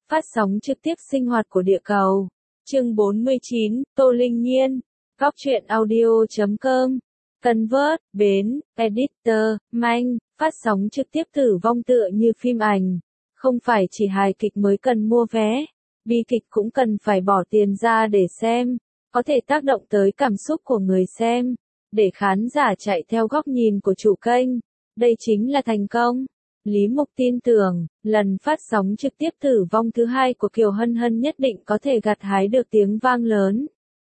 Phát sóng trực tiếp sinh hoạt của địa cầu. Chương 49, Tô Linh Nhiên. Góc truyện audio.com. Convert, Bến, Editor, Manh. Phát sóng trực tiếp tử vong tựa như phim ảnh. Không phải chỉ hài kịch mới cần mua vé. Bi kịch cũng cần phải bỏ tiền ra để xem. Có thể tác động tới cảm xúc của người xem. Để khán giả chạy theo góc nhìn của chủ kênh. Đây chính là thành công. Lý Mục tin tưởng, lần phát sóng trực tiếp tử vong thứ hai của Kiều Hân Hân nhất định có thể gặt hái được tiếng vang lớn.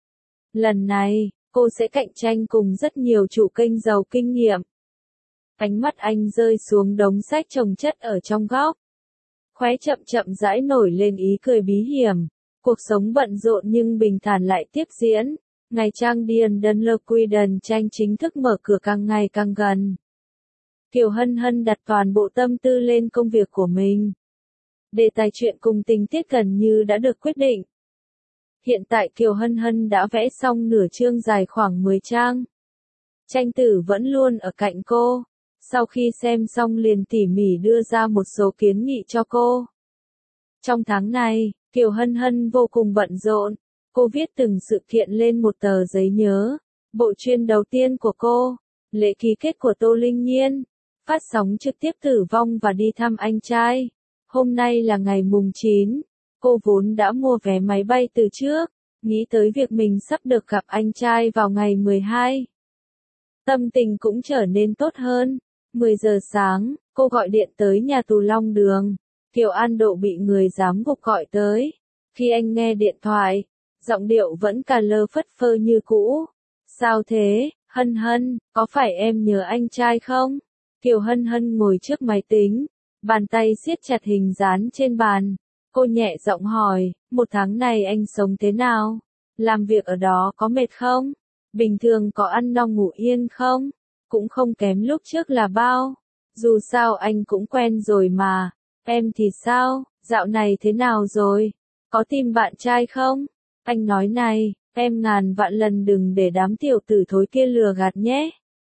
Lần này, cô sẽ cạnh tranh cùng rất nhiều chủ kênh giàu kinh nghiệm. Ánh mắt anh rơi xuống đống sách chồng chất ở trong góc. Khóe chậm chậm rãi nổi lên ý cười bí hiểm. Cuộc sống bận rộn nhưng bình thản lại tiếp diễn. Ngày trang Điền Đơn Lơ Quy Đần tranh chính thức mở cửa càng ngày càng gần. Kiều Hân Hân đặt toàn bộ tâm tư lên công việc của mình. Đề tài chuyện cùng tình tiết gần như đã được quyết định. Hiện tại Kiều Hân Hân đã vẽ xong nửa chương dài khoảng 10 trang. Tranh tử vẫn luôn ở cạnh cô. Sau khi xem xong liền tỉ mỉ đưa ra một số kiến nghị cho cô. Trong tháng này, Kiều Hân Hân vô cùng bận rộn. Cô viết từng sự kiện lên một tờ giấy nhớ. Bộ chuyên đầu tiên của cô, lễ ký kết của Tô Linh Nhiên. Phát sóng trực tiếp tử vong và đi thăm anh trai. Hôm nay là ngày mùng 9. Cô vốn đã mua vé máy bay từ trước, nghĩ tới việc mình sắp được gặp anh trai vào ngày 12. Tâm tình cũng trở nên tốt hơn. 10 giờ sáng, cô gọi điện tới nhà tù Long Đường. Kiều An Độ bị người giám ngục gọi tới. Khi anh nghe điện thoại, giọng điệu vẫn cà lơ phất phơ như cũ. Sao thế, Hân Hân, có phải em nhớ anh trai không? Kiều Hân Hân ngồi trước máy tính, bàn tay siết chặt hình dán trên bàn. Cô nhẹ giọng hỏi, một tháng này anh sống thế nào? Làm việc ở đó có mệt không? Bình thường có ăn no ngủ yên không? Cũng không kém lúc trước là bao. Dù sao anh cũng quen rồi mà. Em thì sao? Dạo này thế nào rồi? Có tìm bạn trai không? Anh nói này, em ngàn vạn lần đừng để đám tiểu tử thối kia lừa gạt nhé.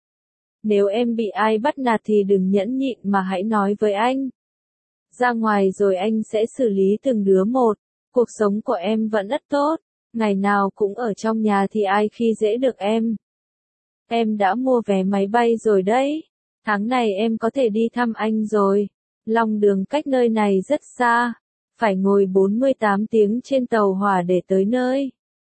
Nếu em bị ai bắt nạt thì đừng nhẫn nhịn mà hãy nói với anh. Ra ngoài rồi anh sẽ xử lý từng đứa một. Cuộc sống của em vẫn rất tốt. Ngày nào cũng ở trong nhà thì ai khi dễ được em. Em đã mua vé máy bay rồi đấy. Tháng này em có thể đi thăm anh rồi. Long Đường cách nơi này rất xa. Phải ngồi 48 tiếng trên tàu hỏa để tới nơi.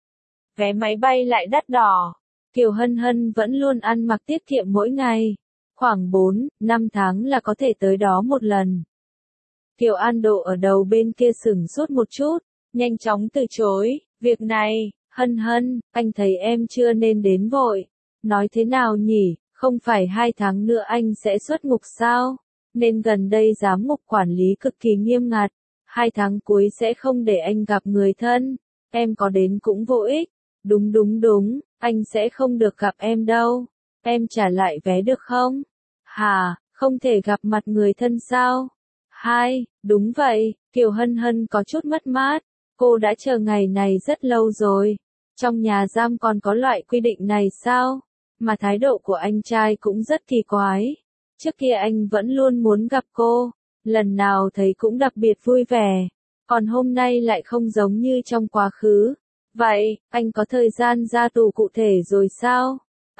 Vé máy bay lại đắt đỏ. Kiều Hân Hân vẫn luôn ăn mặc tiết kiệm mỗi ngày. Khoảng 4-5 tháng là có thể tới đó một lần. Kiều An Độ ở đầu bên kia sửng sốt một chút, nhanh chóng từ chối. Việc này, Hân Hân, anh thấy em chưa nên đến vội. Nói thế nào nhỉ, không phải 2 tháng nữa anh sẽ xuất ngục sao? Nên gần đây giám ngục quản lý cực kỳ nghiêm ngặt. 2 tháng cuối sẽ không để anh gặp người thân. Em có đến cũng vô ích. Đúng, anh sẽ không được gặp em đâu. Em trả lại vé được không? Hả, không thể gặp mặt người thân sao? Đúng vậy, Kiều Hân Hân có chút mất mát. Cô đã chờ ngày này rất lâu rồi. Trong nhà giam còn có loại quy định này sao? Mà thái độ của anh trai cũng rất kỳ quái. Trước kia anh vẫn luôn muốn gặp cô. Lần nào thấy cũng đặc biệt vui vẻ. Còn hôm nay lại không giống như trong quá khứ. Vậy, anh có thời gian ra tù cụ thể rồi sao?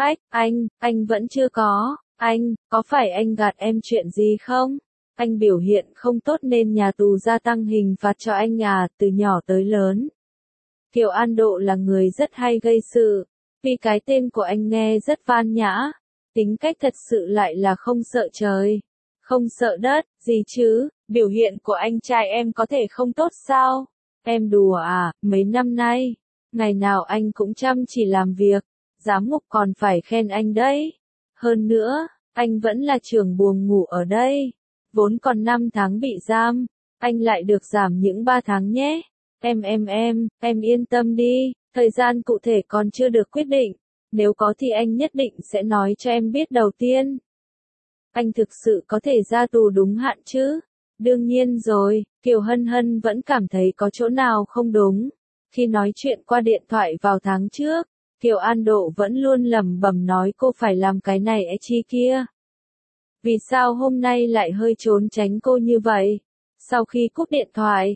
Anh vẫn chưa có. Anh, có phải anh gạt em chuyện gì không? Anh biểu hiện không tốt nên nhà tù gia tăng hình phạt cho anh à, từ nhỏ tới lớn. Kiều An Độ là người rất hay gây sự. Vì cái tên của anh nghe rất văn nhã. Tính cách thật sự lại là không sợ trời. Không sợ đất, gì chứ, biểu hiện của anh trai em có thể không tốt sao? Em đùa à, mấy năm nay, ngày nào anh cũng chăm chỉ làm việc, giám ngục còn phải khen anh đấy. Hơn nữa, anh vẫn là trưởng buồng ngủ ở đây. Vốn còn 5 tháng bị giam, anh lại được giảm những 3 tháng nhé. Em yên tâm đi, thời gian cụ thể còn chưa được quyết định. Nếu có thì anh nhất định sẽ nói cho em biết đầu tiên. Anh thực sự có thể ra tù đúng hạn chứ? Đương nhiên rồi, Kiều Hân Hân vẫn cảm thấy có chỗ nào không đúng. Khi nói chuyện qua điện thoại vào tháng trước, Kiều An Độ vẫn luôn lẩm bẩm nói cô phải làm cái này chi kia. Vì sao hôm nay lại hơi trốn tránh cô như vậy? Sau khi cúp điện thoại,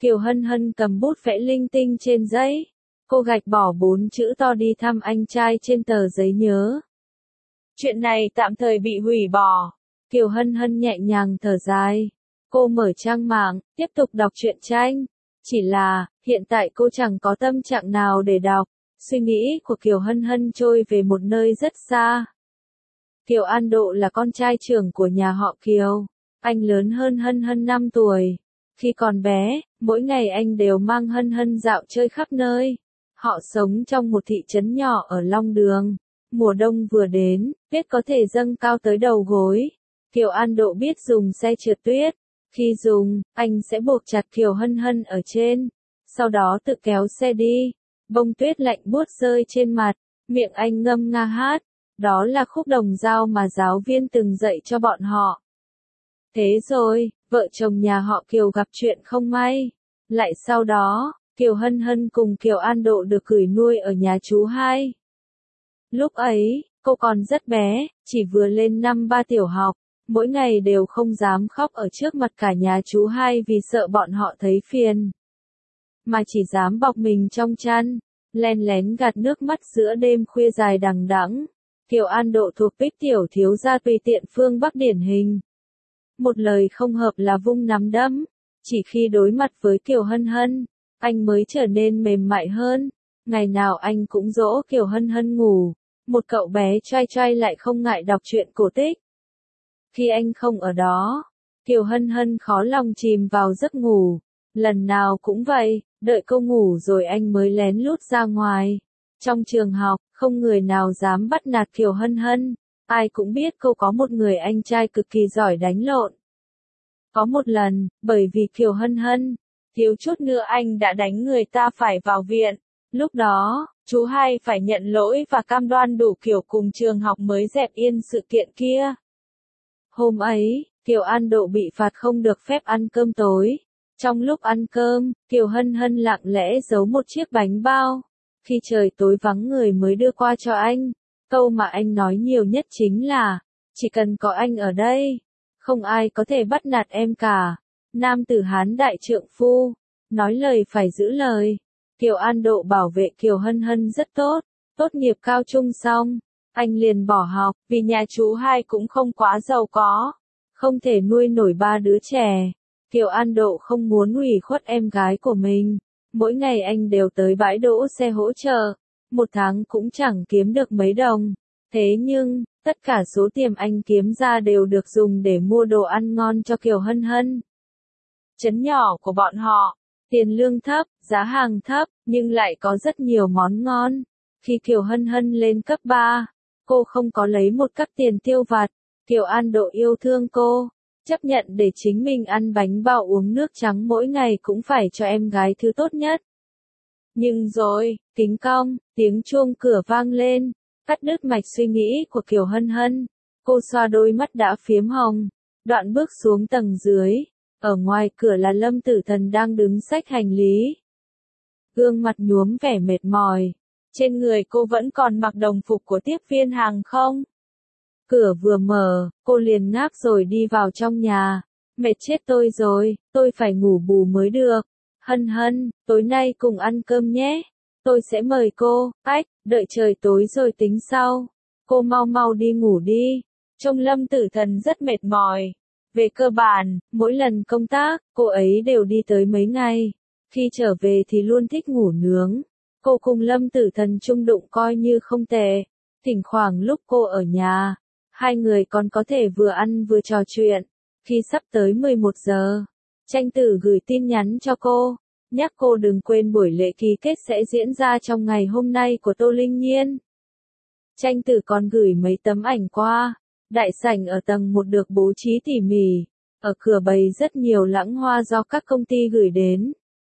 Kiều Hân Hân cầm bút vẽ linh tinh trên giấy. Cô gạch bỏ 4 chữ to đi thăm anh trai trên tờ giấy nhớ. Chuyện này tạm thời bị hủy bỏ. Kiều Hân Hân nhẹ nhàng thở dài. Cô mở trang mạng, tiếp tục đọc truyện tranh. Chỉ là, hiện tại cô chẳng có tâm trạng nào để đọc. Suy nghĩ của Kiều Hân Hân trôi về một nơi rất xa. Kiều An Độ là con trai trưởng của nhà họ Kiều. Anh lớn hơn Hân Hân 5 tuổi. Khi còn bé, mỗi ngày anh đều mang Hân Hân dạo chơi khắp nơi. Họ sống trong một thị trấn nhỏ ở Long Đường. Mùa đông vừa đến, tuyết có thể dâng cao tới đầu gối. Kiều An Độ biết dùng xe trượt tuyết. Khi dùng, anh sẽ buộc chặt Kiều Hân Hân ở trên. Sau đó tự kéo xe đi. Bông tuyết lạnh buốt rơi trên mặt. Miệng anh ngâm nga hát. Đó là khúc đồng dao mà giáo viên từng dạy cho bọn họ. Thế rồi, vợ chồng nhà họ Kiều gặp chuyện không may. Lại sau đó, Kiều Hân Hân cùng Kiều An Độ được gửi nuôi ở nhà chú hai. Lúc ấy, cô còn rất bé, chỉ vừa lên năm 3 tiểu học. Mỗi ngày đều không dám khóc ở trước mặt cả nhà chú hai vì sợ bọn họ thấy phiền. Mà chỉ dám bọc mình trong chăn, len lén gạt nước mắt giữa đêm khuya dài đằng đẵng. Kiều An Độ thuộc tuýp tiểu thiếu gia tùy tiện phương Bắc điển hình. Một lời không hợp là vung nắm đấm. Chỉ khi đối mặt với Kiều Hân Hân, anh mới trở nên mềm mại hơn. Ngày nào anh cũng dỗ Kiều Hân Hân ngủ. Một cậu bé trai trai lại không ngại đọc truyện cổ tích. Khi anh không ở đó, Kiều Hân Hân khó lòng chìm vào giấc ngủ. Lần nào cũng vậy, đợi cô ngủ rồi anh mới lén lút ra ngoài. Trong trường học, không người nào dám bắt nạt Kiều Hân Hân. Ai cũng biết cô có một người anh trai cực kỳ giỏi đánh lộn. Có một lần, bởi vì Kiều Hân Hân, thiếu chút nữa anh đã đánh người ta phải vào viện. Lúc đó, chú hai phải nhận lỗi và cam đoan đủ kiểu cùng trường học mới dẹp yên sự kiện kia. Hôm ấy, Kiều An Độ bị phạt không được phép ăn cơm tối. Trong lúc ăn cơm, Kiều Hân Hân lặng lẽ giấu một chiếc bánh bao. Khi trời tối vắng người mới đưa qua cho anh. Câu mà anh nói nhiều nhất chính là, chỉ cần có anh ở đây, không ai có thể bắt nạt em cả. Nam tử Hán đại trượng phu, nói lời phải giữ lời. Kiều An Độ bảo vệ Kiều Hân Hân rất tốt. Tốt nghiệp cao trung xong, anh liền bỏ học, vì nhà chú hai cũng không quá giàu có, không thể nuôi nổi 3 đứa trẻ. Kiều An Độ không muốn ủy khuất em gái của mình. Mỗi ngày anh đều tới bãi đỗ xe hỗ trợ. Một tháng cũng chẳng kiếm được mấy đồng. Thế nhưng, tất cả số tiền anh kiếm ra đều được dùng để mua đồ ăn ngon cho Kiều Hân Hân. Trấn nhỏ của bọn họ, tiền lương thấp, giá hàng thấp, nhưng lại có rất nhiều món ngon. Khi Kiều Hân Hân lên cấp 3, cô không có lấy một cắc tiền tiêu vặt. Kiều An Độ yêu thương cô, chấp nhận để chính mình ăn bánh bao uống nước trắng mỗi ngày cũng phải cho em gái thứ tốt nhất. Nhưng rồi, kính cong, tiếng chuông cửa vang lên, cắt đứt mạch suy nghĩ của Kiều Hân Hân. Cô xoa đôi mắt đã phiếm hồng, đoạn bước xuống tầng dưới. Ở ngoài cửa là Lâm Tử Thần đang đứng xách hành lý. Gương mặt nhuốm vẻ mệt mỏi. Trên người cô vẫn còn mặc đồng phục của tiếp viên hàng không. Cửa vừa mở, cô liền ngáp rồi đi vào trong nhà. Mệt chết tôi rồi, tôi phải ngủ bù mới được. Hân Hân, tối nay cùng ăn cơm nhé. Tôi sẽ mời cô, đợi trời tối rồi tính sau. Cô mau mau đi ngủ đi. Trông Lâm Tử Thần rất mệt mỏi. Về cơ bản, mỗi lần công tác, cô ấy đều đi tới mấy ngày. Khi trở về thì luôn thích ngủ nướng. Cô cùng Lâm Tử Thần chung đụng coi như không tệ. Thỉnh thoảng lúc cô ở nhà, hai người còn có thể vừa ăn vừa trò chuyện. Khi sắp tới 11 giờ, Tranh Tử gửi tin nhắn cho cô, nhắc cô đừng quên buổi lễ ký kết sẽ diễn ra trong ngày hôm nay của Tô Linh Nhiên. Tranh Tử còn gửi mấy tấm ảnh qua. Đại sảnh ở tầng 1 được bố trí tỉ mỉ. Ở cửa bày rất nhiều lẵng hoa do các công ty gửi đến.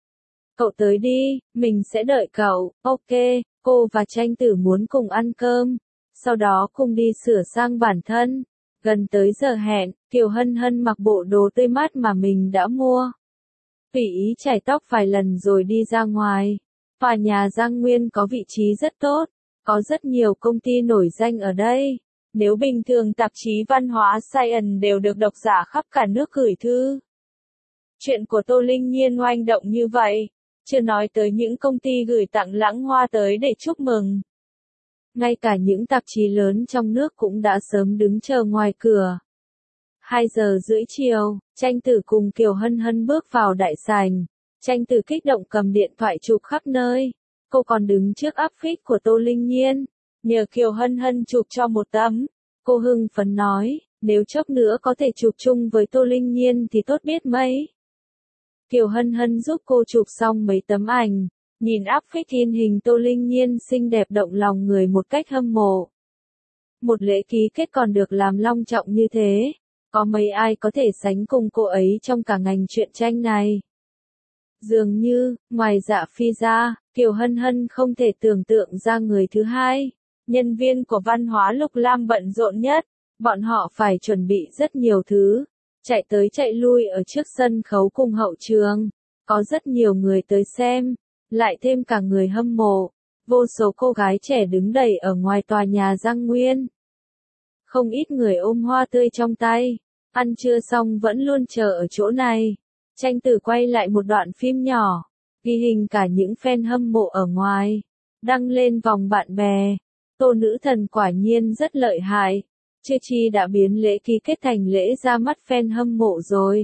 Cậu tới đi, mình sẽ đợi cậu. Ok, cô và Tranh Tử muốn cùng ăn cơm. Sau đó cùng đi sửa sang bản thân. Gần tới giờ hẹn, Kiều Hân Hân mặc bộ đồ tươi mát mà mình đã mua. Tùy ý chải tóc vài lần rồi đi ra ngoài. Tòa nhà Giang Nguyên có vị trí rất tốt. Có rất nhiều công ty nổi danh ở đây. Nếu bình thường tạp chí văn hóa Science đều được độc giả khắp cả nước gửi thư Chuyện của Tô Linh Nhiên oanh động như vậy, chưa nói tới những công ty gửi tặng lãng hoa tới để chúc mừng. Ngay cả những tạp chí lớn trong nước cũng đã sớm đứng chờ ngoài cửa. 2:30 chiều, Tranh Tử cùng Kiều Hân Hân bước vào đại sảnh. Tranh Tử kích động cầm điện thoại chụp khắp nơi. Cô còn đứng trước áp phích của Tô Linh Nhiên, nhờ Kiều Hân Hân chụp cho một tấm. Cô hưng phấn nói, nếu chốc nữa có thể chụp chung với Tô Linh Nhiên thì tốt biết mấy. Kiều Hân Hân giúp cô chụp xong mấy tấm ảnh, nhìn áp phích in hình Tô Linh Nhiên xinh đẹp động lòng người một cách hâm mộ. Một lễ ký kết còn được làm long trọng như thế, có mấy ai có thể sánh cùng cô ấy trong cả ngành truyện tranh này. Dường như, ngoài Dạ Phi ra, Kiều Hân Hân không thể tưởng tượng ra người thứ hai. Nhân viên của Văn hóa Lục Lam bận rộn nhất, bọn họ phải chuẩn bị rất nhiều thứ, chạy tới chạy lui ở trước sân khấu cùng hậu trường. Có rất nhiều người tới xem, lại thêm cả người hâm mộ, vô số cô gái trẻ đứng đầy ở ngoài tòa nhà Giang Nguyên. Không ít người ôm hoa tươi trong tay, ăn trưa xong vẫn luôn chờ ở chỗ này. Tranh Tử quay lại một đoạn phim nhỏ, ghi hình cả những fan hâm mộ ở ngoài, đăng lên vòng bạn bè. Tô nữ thần quả nhiên rất lợi hại, chưa chi đã biến lễ ký kết thành lễ ra mắt fan hâm mộ rồi.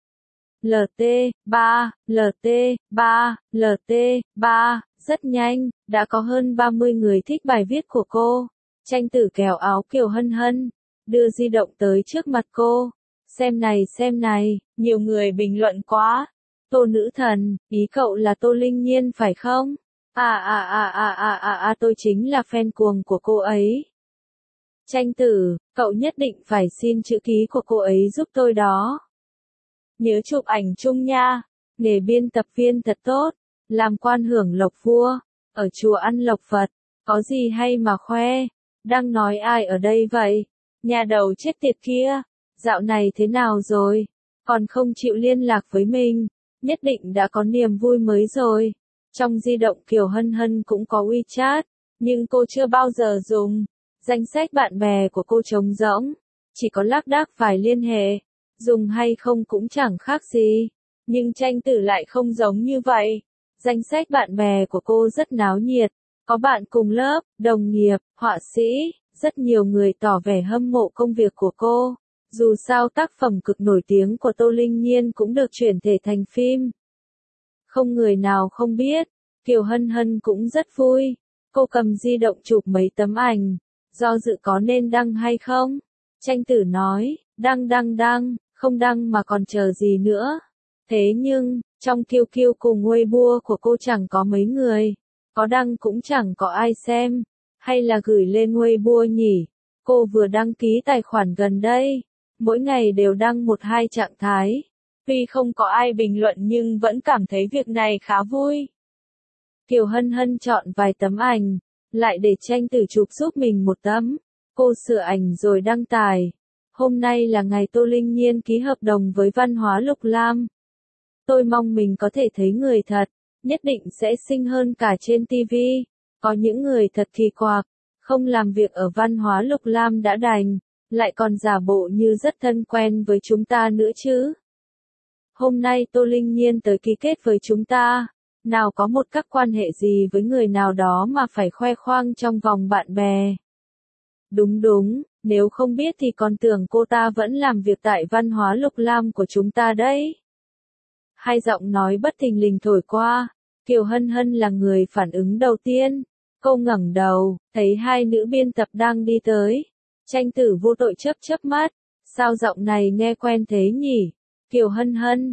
LT3, LT3, LT3, rất nhanh, đã có hơn 30 người thích bài viết của cô. Tranh Tử kéo áo Kiều Hân Hân, đưa di động tới trước mặt cô. Xem này, nhiều người bình luận quá. Tô nữ thần, ý cậu là Tô Linh Nhiên phải không? Tôi chính là fan cuồng của cô ấy. Tranh Tử, cậu nhất định phải xin chữ ký của cô ấy giúp tôi đó. Nhớ chụp ảnh chung nha, nghề biên tập viên thật tốt, làm quan hưởng lộc vua, ở chùa ăn lộc Phật, có gì hay mà khoe, đang nói ai ở đây vậy? Nhà đầu chết tiệt kia, dạo này thế nào rồi? Còn không chịu liên lạc với mình, nhất định đã có niềm vui mới rồi. Trong di động Kiều Hân Hân cũng có WeChat, nhưng cô chưa bao giờ dùng. Danh sách bạn bè của cô trống rỗng, chỉ có lác đác vài liên hệ, dùng hay không cũng chẳng khác gì. Nhưng Tranh Tử lại không giống như vậy. Danh sách bạn bè của cô rất náo nhiệt, có bạn cùng lớp, đồng nghiệp, họa sĩ, rất nhiều người tỏ vẻ hâm mộ công việc của cô. Dù sao tác phẩm cực nổi tiếng của Tô Linh Nhiên cũng được chuyển thể thành phim. Không người nào không biết, Kiều Hân Hân cũng rất vui. Cô cầm di động chụp mấy tấm ảnh, do dự có nên đăng hay không. Tranh Tử nói, đăng, không đăng mà còn chờ gì nữa. Thế nhưng, trong QQ cùng Weibo của cô chẳng có mấy người, có đăng cũng chẳng có ai xem, hay là gửi lên Weibo nhỉ? Cô vừa đăng ký tài khoản gần đây, mỗi ngày đều đăng 1-2 trạng thái. Tuy không có ai bình luận nhưng vẫn cảm thấy việc này khá vui. Kiều Hân Hân chọn vài tấm ảnh, lại để Tranh Tử chụp giúp mình một tấm. Cô sửa ảnh rồi đăng tải. Hôm nay là ngày Tô Linh Nhiên ký hợp đồng với Văn hóa Lục Lam. Tôi mong mình có thể thấy người thật, nhất định sẽ xinh hơn cả trên TV. Có những người thật kỳ quặc, không làm việc ở Văn hóa Lục Lam đã đành, lại còn giả bộ như rất thân quen với chúng ta nữa chứ. Hôm nay Tô Linh Nhiên tới ký kết với chúng ta, nào có một các quan hệ gì với người nào đó mà phải khoe khoang trong vòng bạn bè. Đúng, nếu không biết thì còn tưởng cô ta vẫn làm việc tại Văn hóa Lục Lam của chúng ta đấy. Hai giọng nói bất thình lình thổi qua, Kiều Hân Hân là người phản ứng đầu tiên. Cô ngẩng đầu, thấy hai nữ biên tập đang đi tới. Tranh Tử vô tội chớp mắt, sao giọng này nghe quen thế nhỉ? Kiều Hân Hân,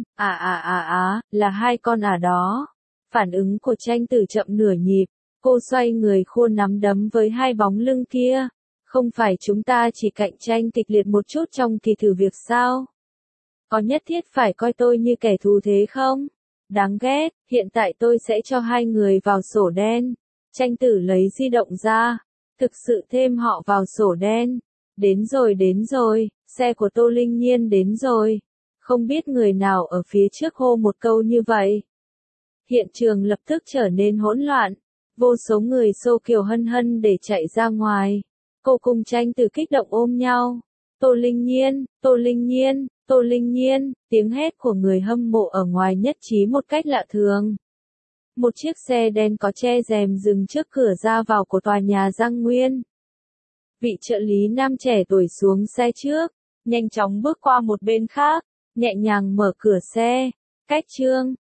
là hai con đó. Phản ứng của Tranh Tử chậm nửa nhịp, cô xoay người khua nắm đấm với hai bóng lưng kia. Không phải chúng ta chỉ cạnh tranh kịch liệt một chút trong kỳ thử việc sao? Có nhất thiết phải coi tôi như kẻ thù thế không? Đáng ghét, hiện tại tôi sẽ cho hai người vào sổ đen. Tranh Tử lấy di động ra, thực sự thêm họ vào sổ đen. Đến rồi, xe của Tô Linh Nhiên đến rồi. Không biết người nào ở phía trước hô một câu như vậy. Hiện trường lập tức trở nên hỗn loạn. Vô số người xô Kiều Hân Hân để chạy ra ngoài. Cô cùng Tranh Tử kích động ôm nhau. Tô Linh Nhiên, Tô Linh Nhiên, tiếng hét của người hâm mộ ở ngoài nhất trí một cách lạ thường. Một chiếc xe đen có che rèm dừng trước cửa ra vào của tòa nhà Giang Nguyên. Vị trợ lý nam trẻ tuổi xuống xe trước, nhanh chóng bước qua một bên khác, nhẹ nhàng mở cửa xe. Cách Trương